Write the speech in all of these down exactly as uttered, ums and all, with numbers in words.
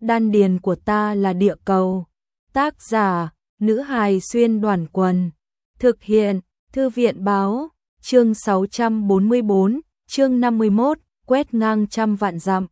đan điền của ta là địa cầu. Tác giả, nữ hài xuyên đoàn quần. Thực hiện, thư viện báo, chương sáu trăm bốn mươi bốn, chương năm mươi mốt, quét ngang trăm vạn dặm.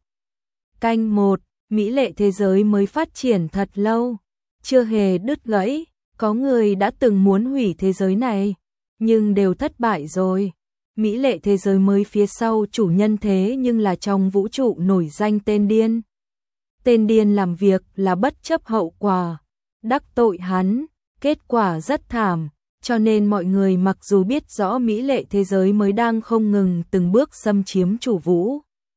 Canh một, mỹ lệ thế giới mới phát triển thật lâu, chưa hề đứt gãy, có người đã từng muốn hủy thế giới này, nhưng đều thất bại rồi. Mỹ lệ thế giới mới phía sau chủ nhân thế nhưng là trong vũ trụ nổi danh tên điên. Tên điên làm việc là bất chấp hậu quả, đắc tội hắn, kết quả rất thảm, cho nên mọi người mặc dù biết rõ mỹ lệ thế giới mới đang không ngừng từng bước xâm chiếm chủ vũ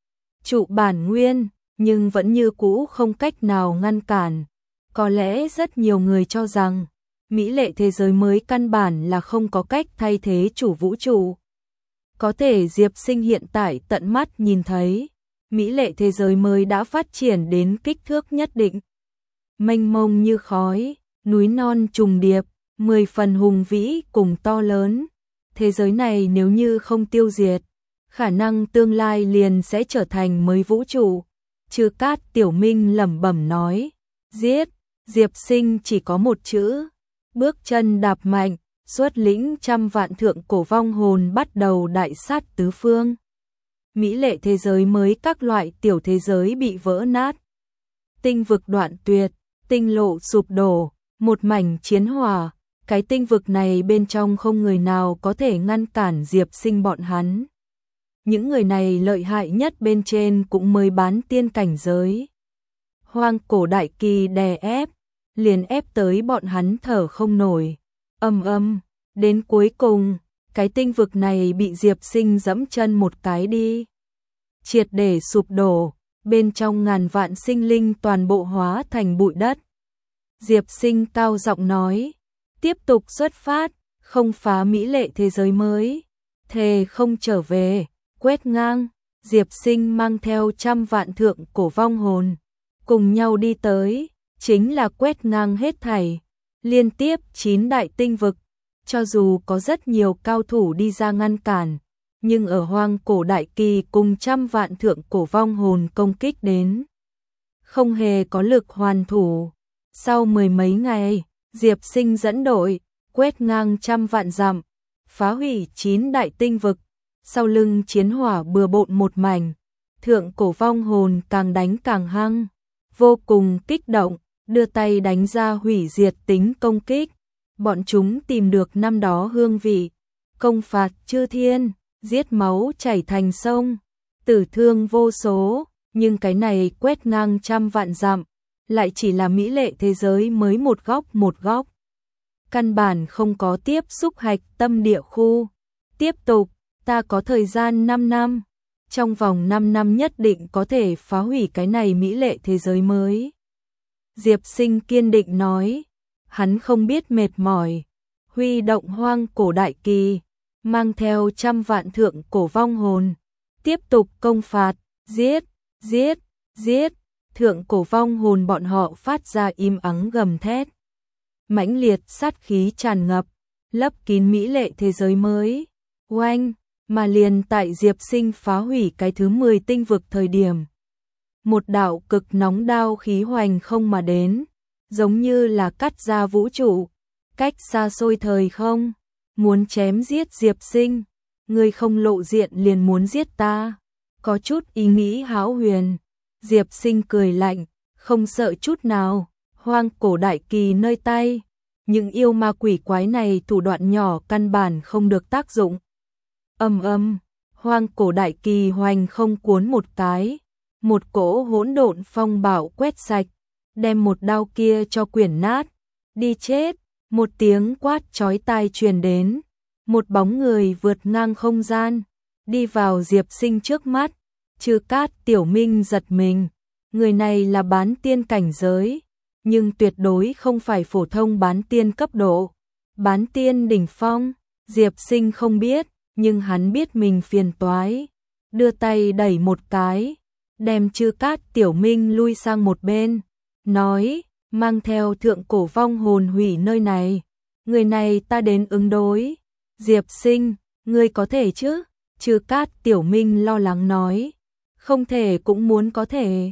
trụ bản nguyên, nhưng vẫn như cũ không cách nào ngăn cản. Có lẽ rất nhiều người cho rằng mỹ lệ thế giới mới căn bản là không có cách thay thế chủ vũ trụ. Có thể Diệp Sinh hiện tại tận mắt nhìn thấy, mỹ lệ thế giới mới đã phát triển đến kích thước nhất định. Mênh mông như khói, núi non trùng điệp, mười phần hùng vĩ cùng to lớn. Thế giới này nếu như không tiêu diệt, khả năng tương lai liền sẽ trở thành mới vũ trụ. Chư Cát Tiểu Minh lẩm bẩm nói, giết. Diệp Sinh chỉ có một chữ, bước chân đạp mạnh, xuất lĩnh trăm vạn thượng cổ vong hồn bắt đầu đại sát tứ phương. Mỹ lệ thế giới mới các loại tiểu thế giới bị vỡ nát. Tinh vực đoạn tuyệt, tinh lộ sụp đổ, một mảnh chiến hỏa, cái tinh vực này bên trong không người nào có thể ngăn cản Diệp Sinh bọn hắn. Những người này lợi hại nhất bên trên cũng mới bán tiên cảnh giới. Hoang cổ đại kỳ đè ép, liền ép tới bọn hắn thở không nổi. Âm âm, đến cuối cùng, cái tinh vực này bị Diệp Sinh dẫm chân một cái đi. Triệt để sụp đổ, bên trong ngàn vạn sinh linh toàn bộ hóa thành bụi đất. Diệp Sinh cao giọng nói, tiếp tục xuất phát, không phá mỹ lệ thế giới mới, thề không trở về, quét ngang. Diệp Sinh mang theo trăm vạn thượng cổ vong hồn, cùng nhau đi tới, chính là quét ngang hết thảy, liên tiếp chín đại tinh vực. Cho dù có rất nhiều cao thủ đi ra ngăn cản, nhưng ở hoang cổ đại kỳ cùng trăm vạn thượng cổ vong hồn công kích đến, không hề có lực hoàn thủ. Sau mười mấy ngày, Diệp Sinh dẫn đội, quét ngang trăm vạn dặm, phá hủy chín đại tinh vực, sau lưng chiến hỏa bừa bộn một mảnh, thượng cổ vong hồn càng đánh càng hăng, vô cùng kích động, đưa tay đánh ra hủy diệt tính công kích. Bọn chúng tìm được năm đó hương vị, công phạt chư thiên, giết máu chảy thành sông, tử thương vô số, nhưng cái này quét ngang trăm vạn dặm, lại chỉ là mỹ lệ thế giới mới một góc một góc. Căn bản không có tiếp xúc hạch tâm địa khu. Tiếp tục, ta có thời gian năm năm, trong vòng năm năm nhất định có thể phá hủy cái này mỹ lệ thế giới mới. Diệp Sinh kiên định nói, hắn không biết mệt mỏi, huy động hoang cổ đại kỳ, mang theo trăm vạn thượng cổ vong hồn, tiếp tục công phạt, giết, giết, giết. Thượng cổ vong hồn bọn họ phát ra im ắng gầm thét. Mãnh liệt sát khí tràn ngập, lấp kín mỹ lệ thế giới mới. Oanh, mà liền tại Diệp Sinh phá hủy cái thứ mười tinh vực thời điểm. Một đạo cực nóng đao khí hoành không mà đến, giống như là cắt ra vũ trụ, cách xa xôi thời không, muốn chém giết Diệp Sinh. Ngươi không lộ diện liền muốn giết ta, có chút ý nghĩ hão huyền. Diệp Sinh cười lạnh, không sợ chút nào, hoang cổ đại kỳ nơi tay. Những yêu ma quỷ quái này thủ đoạn nhỏ căn bản không được tác dụng. Âm âm, hoang cổ đại kỳ hoành không cuốn một cái, một cỗ hỗn độn phong bạo quét sạch, đem một đao kia cho quyển nát. Đi chết, một tiếng quát chói tai truyền đến, một bóng người vượt ngang không gian, đi vào Diệp Sinh trước mắt. Chư Cát Tiểu Minh giật mình, người này là bán tiên cảnh giới, nhưng tuyệt đối không phải phổ thông bán tiên cấp độ. Bán tiên đỉnh phong, Diệp Sinh không biết, nhưng hắn biết mình phiền toái, đưa tay đẩy một cái, đem Chư Cát Tiểu Minh lui sang một bên, nói, mang theo thượng cổ vong hồn hủy nơi này, người này ta đến ứng đối. Diệp Sinh, ngươi có thể chứ? Chư Cát Tiểu Minh lo lắng nói, không thể cũng muốn có thể.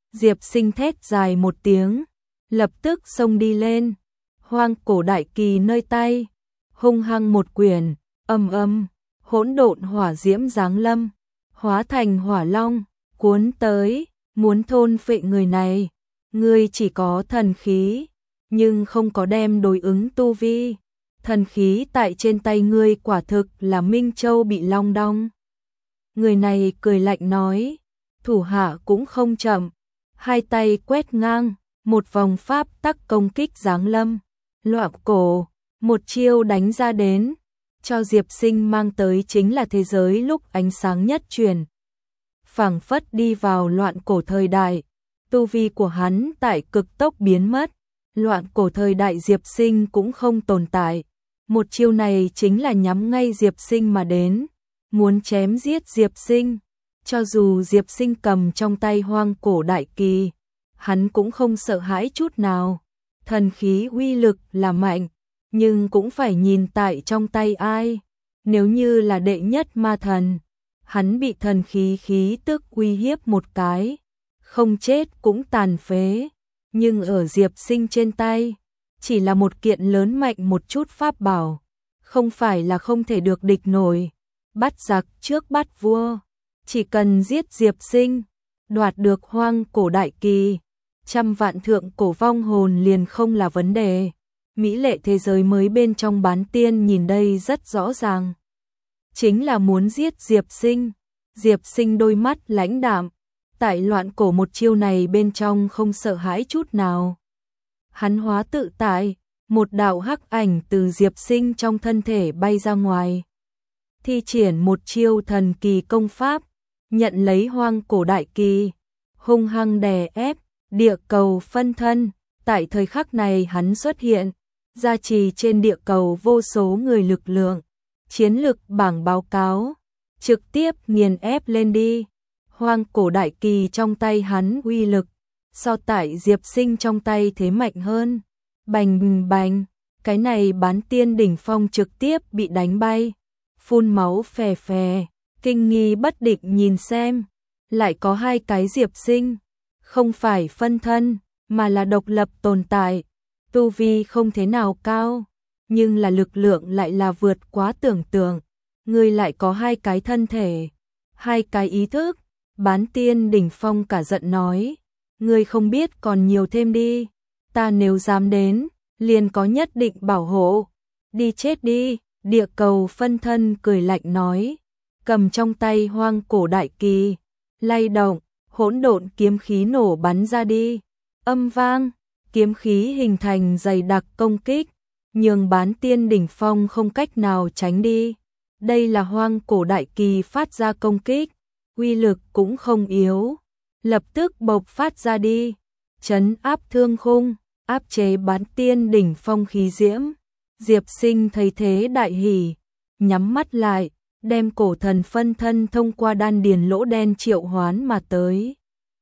Diệp Sinh thét dài một tiếng, lập tức xông đi lên. Hoang cổ đại kỳ nơi tay, hung hăng một quyền, âm âm, hỗn độn hỏa diễm giáng lâm, hóa thành hỏa long, cuốn tới, muốn thôn phệ người này. Ngươi chỉ có thần khí, nhưng không có đem đối ứng tu vi. Thần khí tại trên tay ngươi quả thực là Minh Châu bị long đong. Người này cười lạnh nói, thủ hạ cũng không chậm, hai tay quét ngang, một vòng pháp tắc công kích giáng lâm, loạn cổ, một chiêu đánh ra đến, cho Diệp Sinh mang tới chính là thế giới lúc ánh sáng nhất truyền. Phảng phất đi vào loạn cổ thời đại, tu vi của hắn tại cực tốc biến mất, loạn cổ thời đại Diệp Sinh cũng không tồn tại. Một chiêu này chính là nhắm ngay Diệp Sinh mà đến, muốn chém giết Diệp Sinh. Cho dù Diệp Sinh cầm trong tay hoang cổ đại kỳ, hắn cũng không sợ hãi chút nào. Thần khí uy lực là mạnh, nhưng cũng phải nhìn tại trong tay ai. Nếu như là đệ nhất ma thần, hắn bị thần khí khí tức uy hiếp một cái, không chết cũng tàn phế. Nhưng ở Diệp Sinh trên tay, chỉ là một kiện lớn mạnh một chút pháp bảo, không phải là không thể được địch nổi. Bắt giặc trước bắt vua, chỉ cần giết Diệp Sinh, đoạt được hoang cổ đại kỳ, trăm vạn thượng cổ vong hồn liền không là vấn đề. Mỹ lệ thế giới mới bên trong bán tiên nhìn đây rất rõ ràng, chính là muốn giết Diệp Sinh. Diệp Sinh đôi mắt lãnh đạm, tại loạn cổ một chiêu này bên trong không sợ hãi chút nào. Hắn hóa tự tại, một đạo hắc ảnh từ Diệp Sinh trong thân thể bay ra ngoài, thi triển một chiêu thần kỳ công pháp, nhận lấy hoang cổ đại kỳ, hung hăng đè ép, địa cầu phân thân. Tại thời khắc này hắn xuất hiện, gia trì trên địa cầu vô số người lực lượng, chiến lực bảng báo cáo, trực tiếp nghiền ép lên đi. Hoang cổ đại kỳ trong tay hắn uy lực, so tại Diệp Sinh trong tay thế mạnh hơn. Bành bành, cái này bán tiên đỉnh phong trực tiếp bị đánh bay, phun máu phè phè, kinh nghi bất định nhìn xem, lại có hai cái Diệp Sinh, không phải phân thân, mà là độc lập tồn tại, tu vi không thế nào cao, nhưng là lực lượng lại là vượt quá tưởng tượng. Ngươi lại có hai cái thân thể, hai cái ý thức. Bán tiên đỉnh phong cả giận nói, ngươi không biết còn nhiều thêm đi, ta nếu dám đến, liền có nhất định bảo hộ, đi chết đi. Địa cầu phân thân cười lạnh nói, cầm trong tay hoang cổ đại kỳ, lay động, hỗn độn kiếm khí nổ bắn ra đi, âm vang, kiếm khí hình thành dày đặc công kích, nhường bán tiên đỉnh phong không cách nào tránh đi. Đây là hoang cổ đại kỳ phát ra công kích, uy lực cũng không yếu, lập tức bộc phát ra đi, trấn áp thương khung, áp chế bán tiên đỉnh phong khí diễm. Diệp Sinh thấy thế đại hỉ, nhắm mắt lại, đem cổ thần phân thân thông qua đan điền lỗ đen triệu hoán mà tới.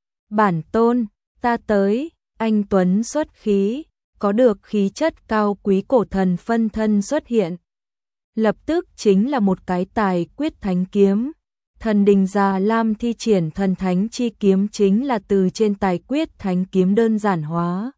Bản tôn, ta tới. Anh tuấn xuất khí, có được khí chất cao quý cổ thần phân thân xuất hiện. Lập tức chính là một cái tài quyết thánh kiếm. Thần đình Già Lam thi triển thần thánh chi kiếm chính là từ trên tài quyết thánh kiếm đơn giản hóa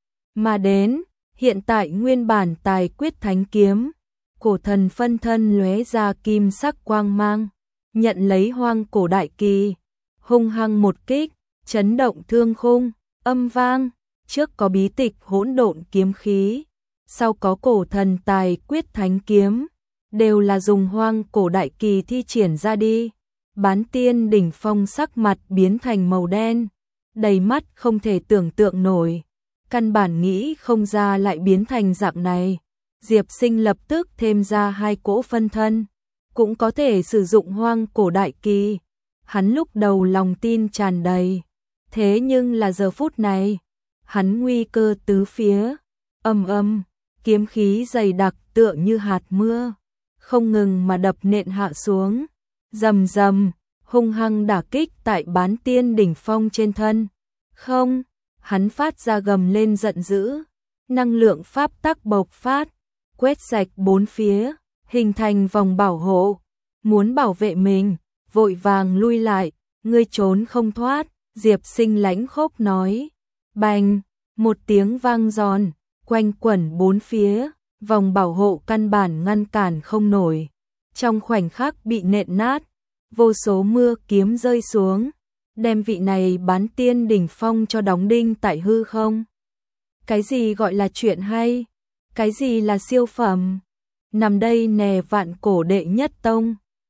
mà đến. Hiện tại nguyên bản tài quyết thánh kiếm, cổ thần phân thân lóe ra kim sắc quang mang, nhận lấy hoang cổ đại kỳ, hung hăng một kích, chấn động thương khung, âm vang. Trước có bí tịch hỗn độn kiếm khí, sau có cổ thần tài quyết thánh kiếm, đều là dùng hoang cổ đại kỳ thi triển ra đi. Bán tiên đỉnh phong sắc mặt biến thành màu đen, đầy mắt không thể tưởng tượng nổi, căn bản nghĩ không ra lại biến thành dạng này. Diệp Sinh lập tức thêm ra hai cỗ phân thân, cũng có thể sử dụng hoang cổ đại kỳ. Hắn lúc đầu lòng tin tràn đầy, thế nhưng là giờ phút này, hắn nguy cơ tứ phía, âm âm, kiếm khí dày đặc tựa như hạt mưa, không ngừng mà đập nện hạ xuống, rầm rầm, hung hăng đả kích tại bán tiên đỉnh phong trên thân. Không, hắn phát ra gầm lên giận dữ, năng lượng pháp tắc bộc phát, quét sạch bốn phía, hình thành vòng bảo hộ, muốn bảo vệ mình, vội vàng lui lại, ngươi trốn không thoát. Diệp Sinh lãnh khốc nói. Bành, một tiếng vang giòn, quanh quẩn bốn phía, vòng bảo hộ căn bản ngăn cản không nổi. Trong khoảnh khắc bị nện nát, vô số mưa kiếm rơi xuống, đem vị này bán tiên đỉnh phong cho đóng đinh tại hư không. Cái gì gọi là chuyện hay? Cái gì là siêu phẩm? Nằm đây nè vạn cổ đệ nhất tông,